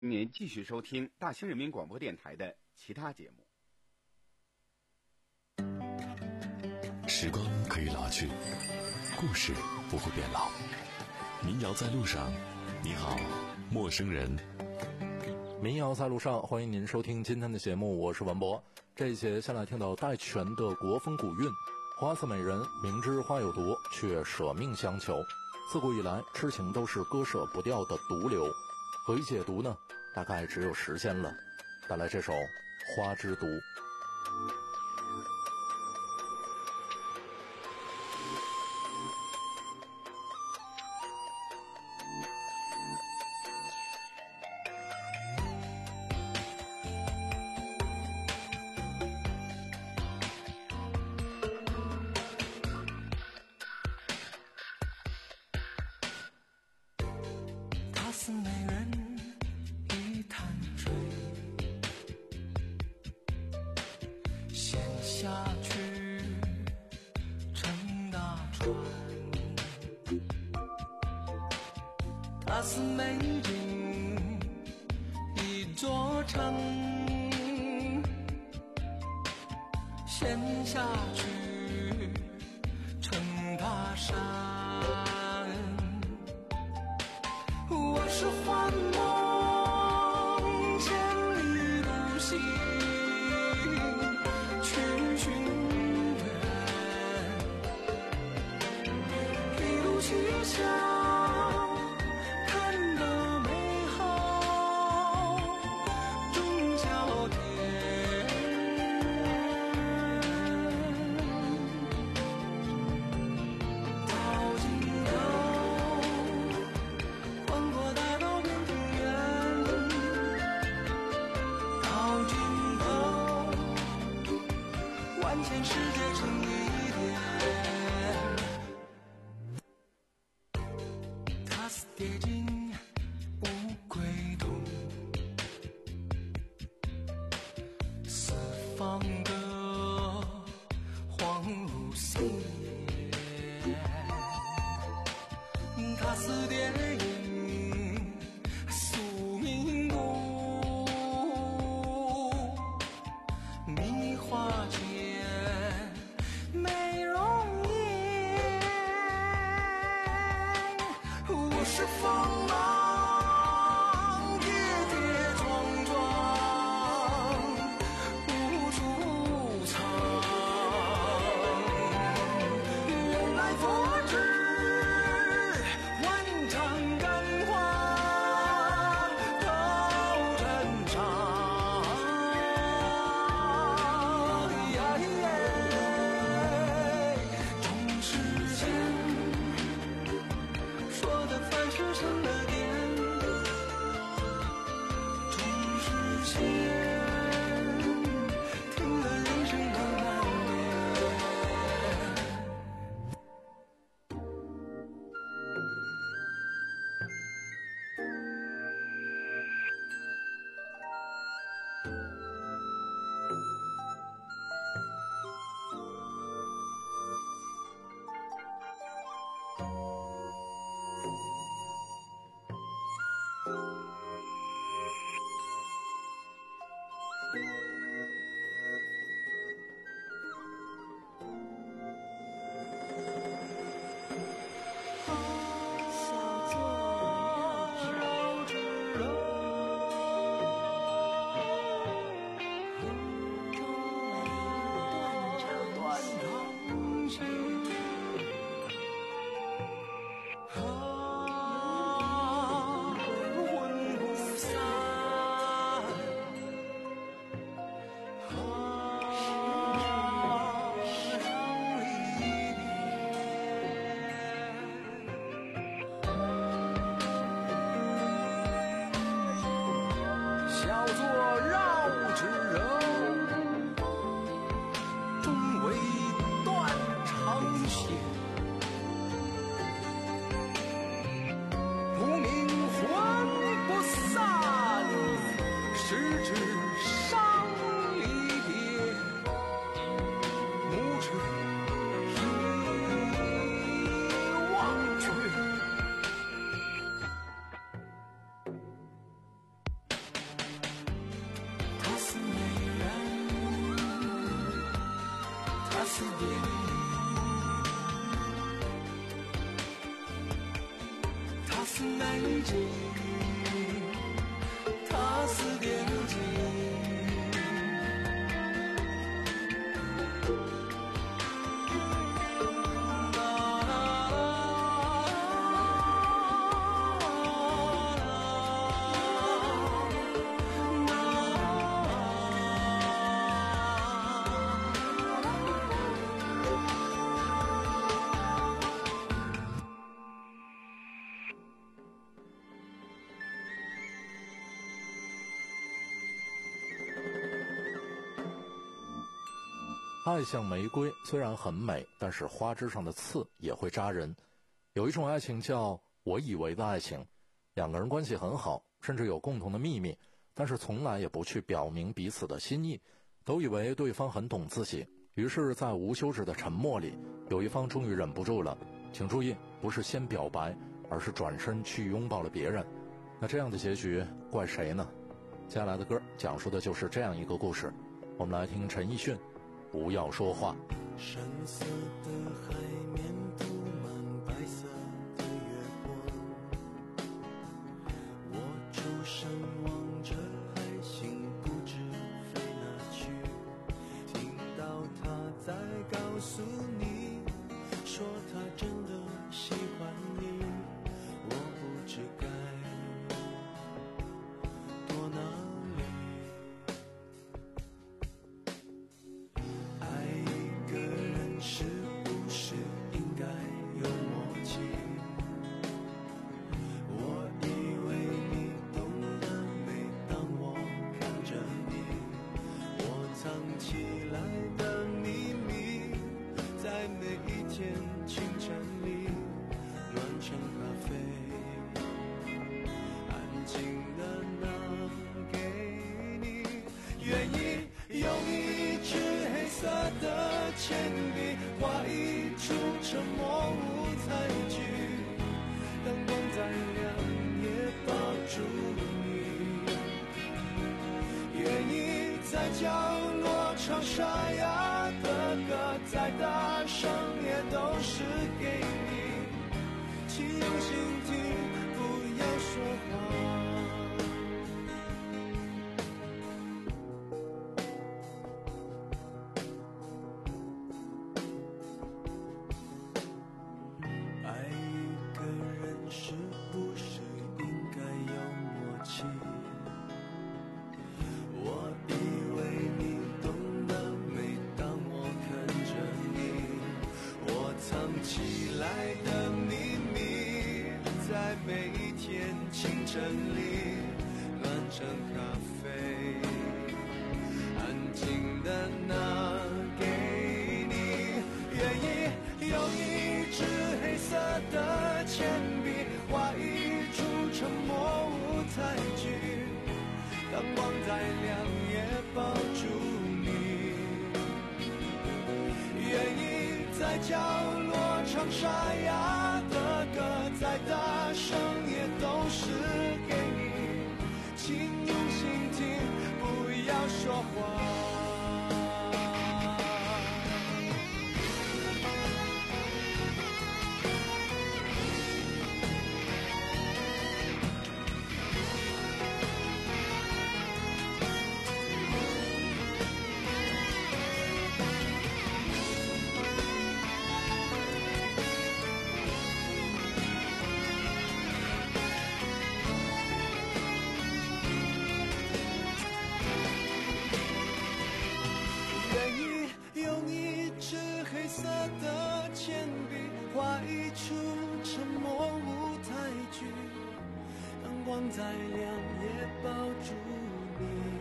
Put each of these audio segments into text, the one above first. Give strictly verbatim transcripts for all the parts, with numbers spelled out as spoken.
您继续收听大兴人民广播电台的其他节目。 时光可以老去，故事不会变老。民谣在路上，你好，陌生人。 民谣在路上，欢迎您收听今天的节目，我是文博。这一节先来听到戴荃的国风古韵。花似美人，明知花有毒，却舍命相求。自古以来，痴情都是割舍不掉的毒瘤，何以解毒呢？大概只有时间了。带来这首《花之毒》。 它是美景一座城，陷下去成大山。我是幻梦千里独行，去寻缘，一路去向思点滴，他是南京，他是点睛。 爱像玫瑰，虽然很美，但是花枝上的刺也会扎人。有一种爱情叫我以为的爱情，两个人关系很好，甚至有共同的秘密，但是从来也不去表明彼此的心意，都以为对方很懂自己。于是在无休止的沉默里，有一方终于忍不住了，请注意，不是先表白，而是转身去拥抱了别人。那这样的结局怪谁呢？接下来的歌讲述的就是这样一个故事，我们来听陈奕迅，不要说话。 深色的海面涂满白色的月光，我周身望着海星不知飞哪去，听到他在告诉你，说他真的喜欢你，我不知该躲哪里。爱一个人是不是应该有默契？我以为你懂得，每当我看着你，我藏起来的秘密，在每一天清晨里暖成咖啡，安静的拿给你，愿意用一支黑色的铅笔画一出沉默舞台剧，灯光再亮也抱住你，愿意在角落唱沙哑的歌，再大声也都是给你，请用心听，不要说话。爱一个人是不是应该有默契？我以为你懂得，每当我看着你，我藏起来的秘密，在每一天清晨里暖成咖啡，安静的拿给你，愿意用一支黑色的铅笔画一出沉默舞台剧，灯光再亮也抱住你，愿意在角落唱沙哑的歌，再大声也都是给你，请用心听，不要说话。愿意用一支黑色的铅笔画一出沉默舞台剧，灯光再亮也抱住你，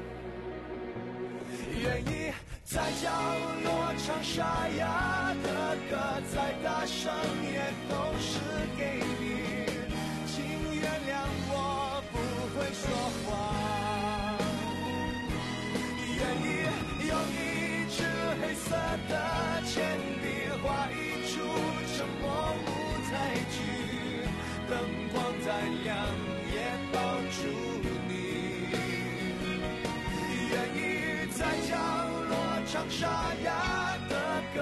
愿意在角落唱沙哑的歌，再大声也都是给你，请原谅我不会说话，愿意用一支黑色的铅笔画一出沉默舞台剧，灯光再亮也抱住你，愿意在角落唱沙哑的歌，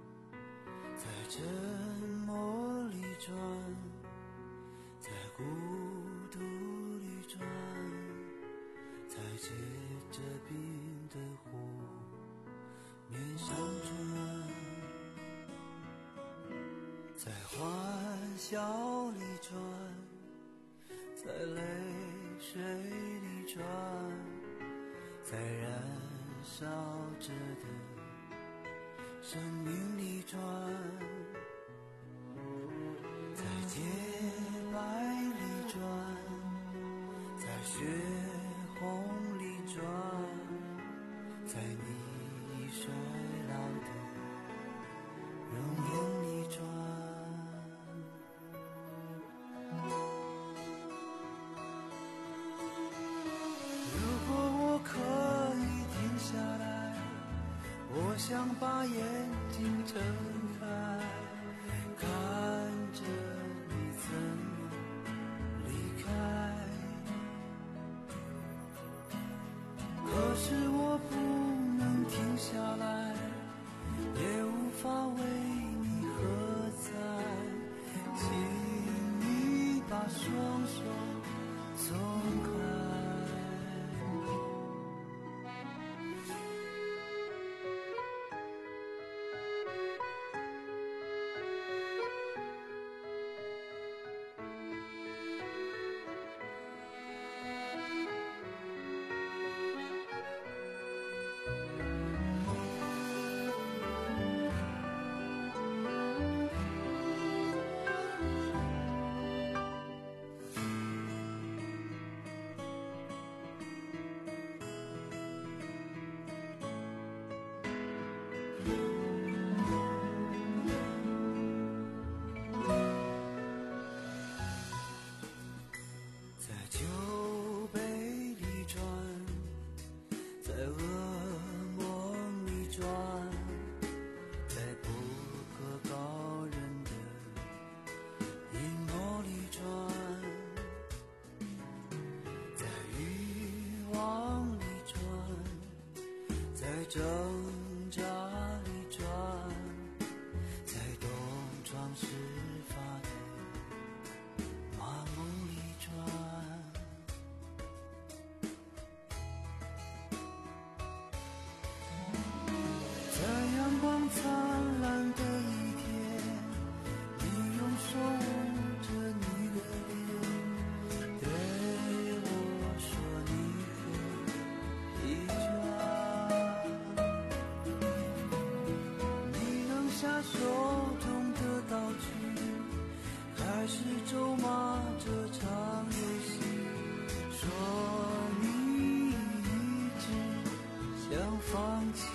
沉默里转，在孤独里转，在结着冰的湖面上转，在欢笑里转，在泪水里转，在燃烧着的生命里转，在洁白里转，在血红里转，在你已衰老的容颜里转。如果我可以停下来，我想把眼睛睁开，看着你怎么离开。可是我不能停下来，也无法为你喝彩，请你把双手松开。在酒杯里转，在噩梦里转，在不可告人的阴谋里转，在欲望里转，在挣扎里转，在东窗事发的麻木里转。在阳光灿烂的一天，你用手捂着你的脸，对我说你可以转。你扔下手中的道具，开始咒骂这场游戏，说你一直想放弃，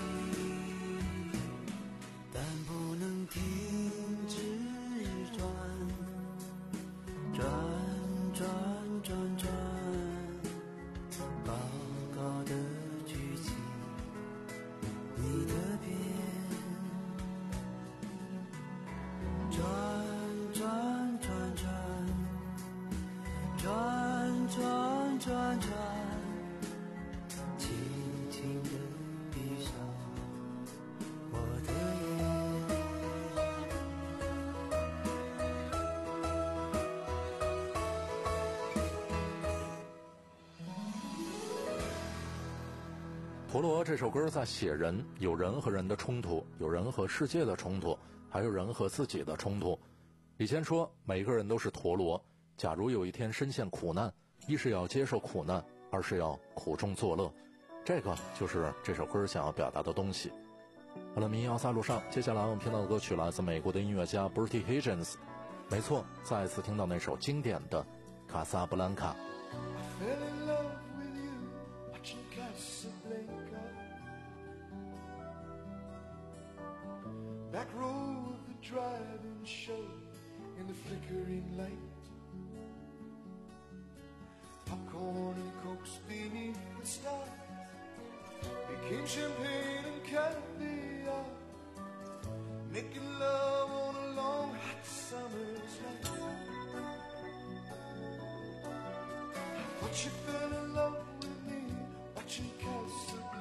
但不能停止转，转转转转，高高的举起你的鞭，转转转转，转转转转，轻轻地闭上我的眼。 陀螺这首歌在写人，有人和人的冲突，有人和世界的冲突，还有人和自己的冲突。李谦说，每个人都是陀螺，假如有一天深陷苦难，一是要接受苦难，二是要苦中作乐，这个就是这首歌想要表达的东西。好了，民谣在路上，接下来我们听到的歌曲来自美国的音乐家 Bertie Higgins， 没错，再一次听到那首经典的《卡萨布兰卡》。 Fell in love with you, watching Casablanca. Back row of the drive-in show in the flickering light. Popcorn and cokes beneath the stars became champagne and caviar. Making love on a long hot summer's night. But you fell in love with me, watching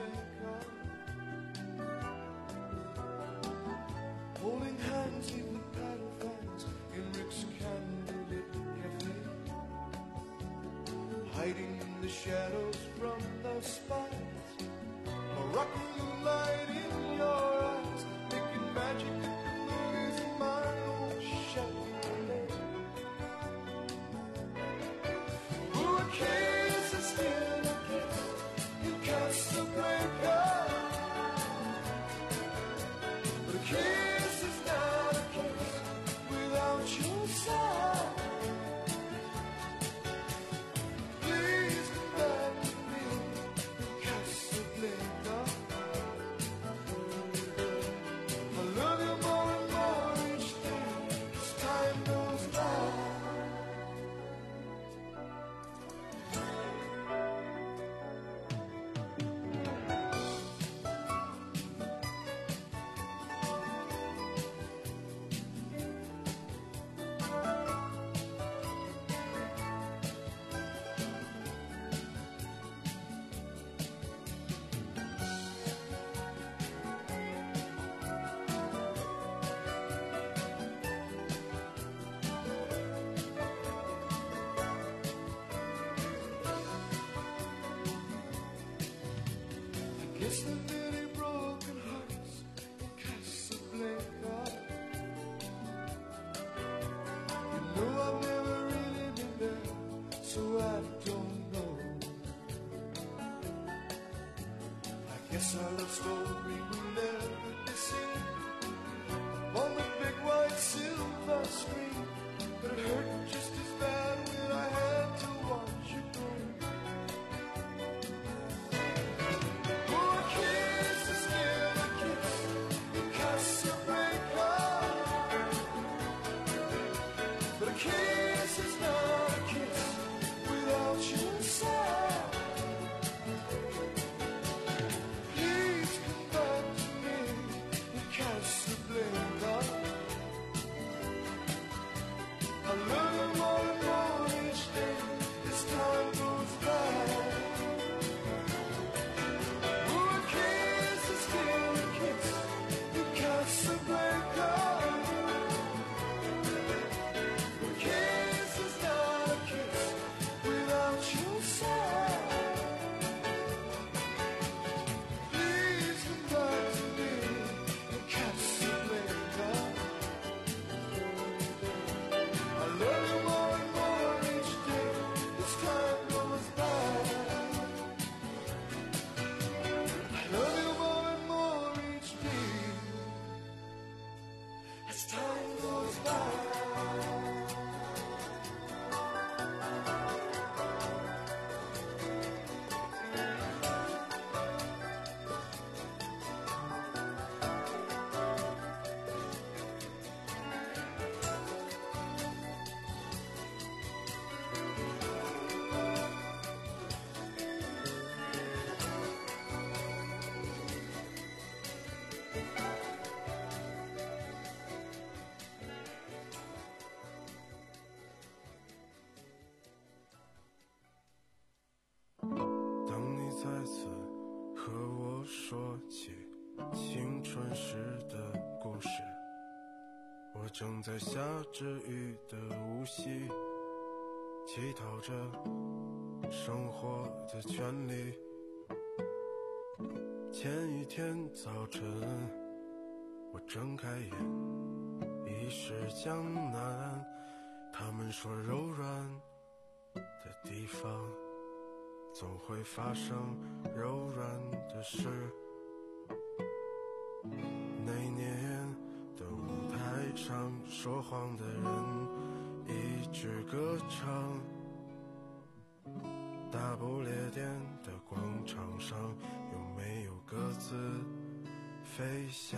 Casablanca. Holding hands in the the shadows from the spires. Moroccan moonlight in your eyes, making magic at the movies in my old Chevrolet. Ooh, a kiss is still a kiss in Casablanca, but a kiss is not a kiss without your side. Please come back to me in Casablanca. I love you more and more each day as time goes by. Guess there are many broken hearts in Casablanca. You know I've never really been there, so I don't know. I guess our love story will never be seen on the big white silver screen, but it hurt just as bad when I had to watch you go. But a kiss is not a kiss without your side. Please come back to me in Casablanca. I love you more and more each day as time goes by. Ooh, a kiss is still a kiss in Casablanca. As time goes by. 再次和我说起青春时的故事，我正在下着雨的无锡，乞讨着生活的权利。前一天早晨，我睁开眼，已是江南。他们说柔软的地方总会发生柔软的事。那年的舞台上，说谎的人一直歌唱。大不列颠的广场上，有没有鸽子飞翔？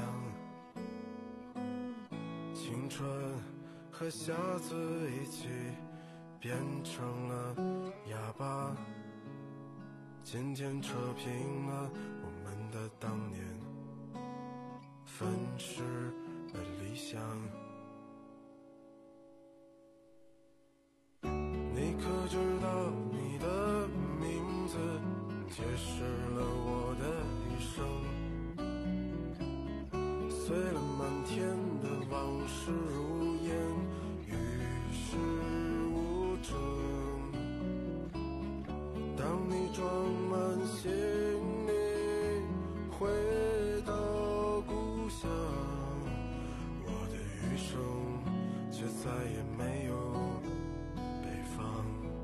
青春和瞎子一起变成了哑巴。今天扯平了我们的当年，粉饰的理想。你可知道你的名字解释了我的一生，碎了满天的往事如烟，与世无争。当装满行李回到故乡，我的余生却再也没有北方。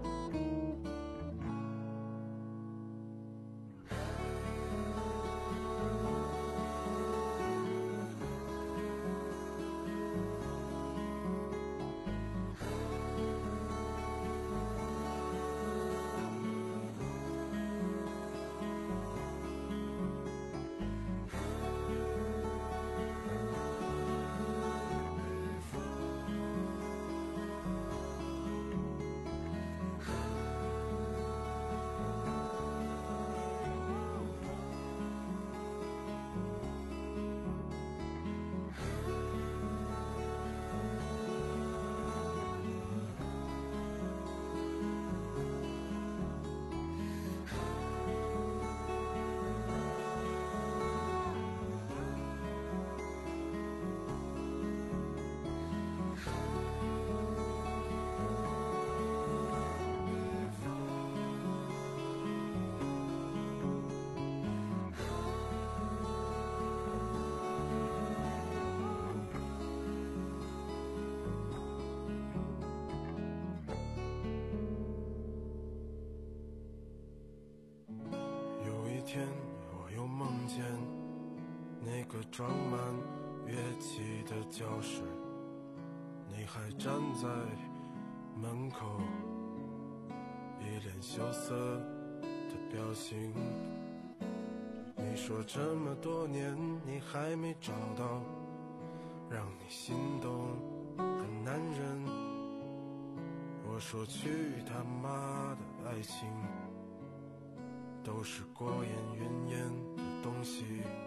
天，我又梦见那个装满乐器的教室，你还站在门口，一脸羞涩的表情。你说这么多年你还没找到让你心动的男人，我说去他妈的爱情都是过眼云烟的东西。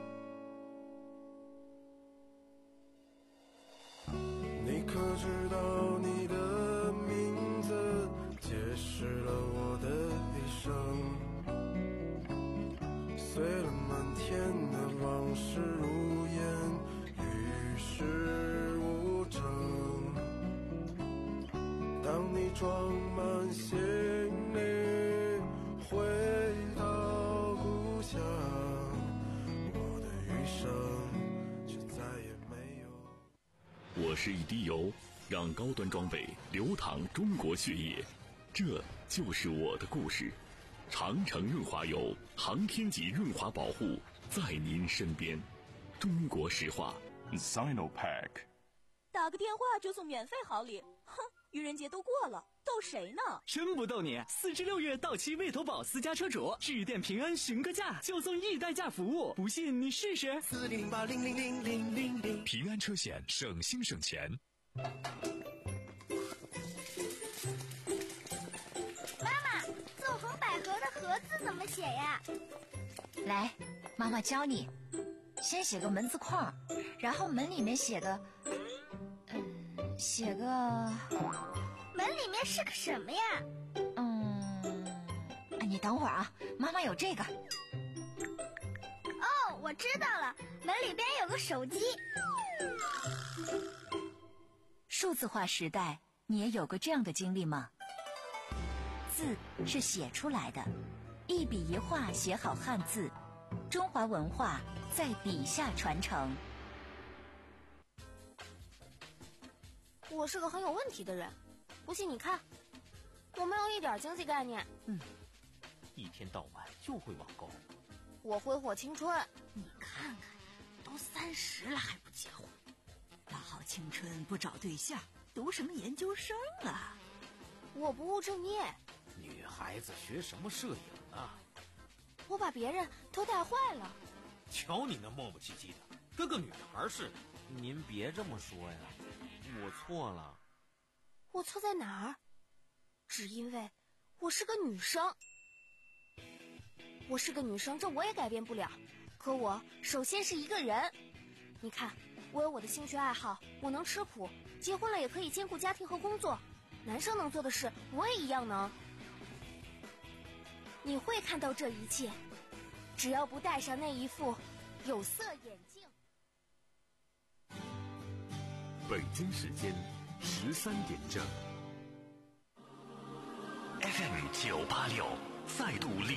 你可知道你的名字解释了我的一生，碎了满天的往事如烟，与世无争。当你装满行李回到故乡，我的余生却再也没有。 我是一滴油，让高端装备流淌中国血液，这就是我的故事。长城润滑油，航天级润滑保护，在您身边。中国石化 Sinopec。 打个电话就送免费好礼，哼，愚人节都过了，逗谁呢？ 真不逗你，四至六月到期魏投保私家车主，致电平安询个价，就送易代驾服务，不信你试试。 四零零八零零零零零零。 平安车险，省心省钱。 妈妈，纵横捭阖的阖字怎么写呀？ 来，妈妈教你。先写个门字框，然后门里面写个，嗯，写个。 门里面是个什么呀？ 嗯，你等会儿啊，妈妈有这个。 哦，我知道了，门里边有个手机。 数字化时代，你也有过这样的经历吗？字是写出来的，一笔一画写好汉字，中华文化在笔下传承。 我是个很有问题的人，不信你看，我没有一点经济概念。 嗯，一天到晚就会网购。 我挥霍青春。 你看看，都三十了还不结婚，大好青春不找对象，读什么研究生啊？ 我不务正业。 女孩子学什么摄影啊？ 我把别人都带坏了。 瞧你那磨磨唧唧的，跟个女孩似的。您别这么说呀，我错了。 我错在哪儿？只因为我是个女生。我是个女生，这我也改变不了。可我首先是一个人。你看，我有我的兴趣爱好，我能吃苦，结婚了也可以兼顾家庭和工作。男生能做的事，我也一样能。你会看到这一切，只要不戴上那一副有色眼镜。 北京时间十三点正 ，F M 九八六再度力。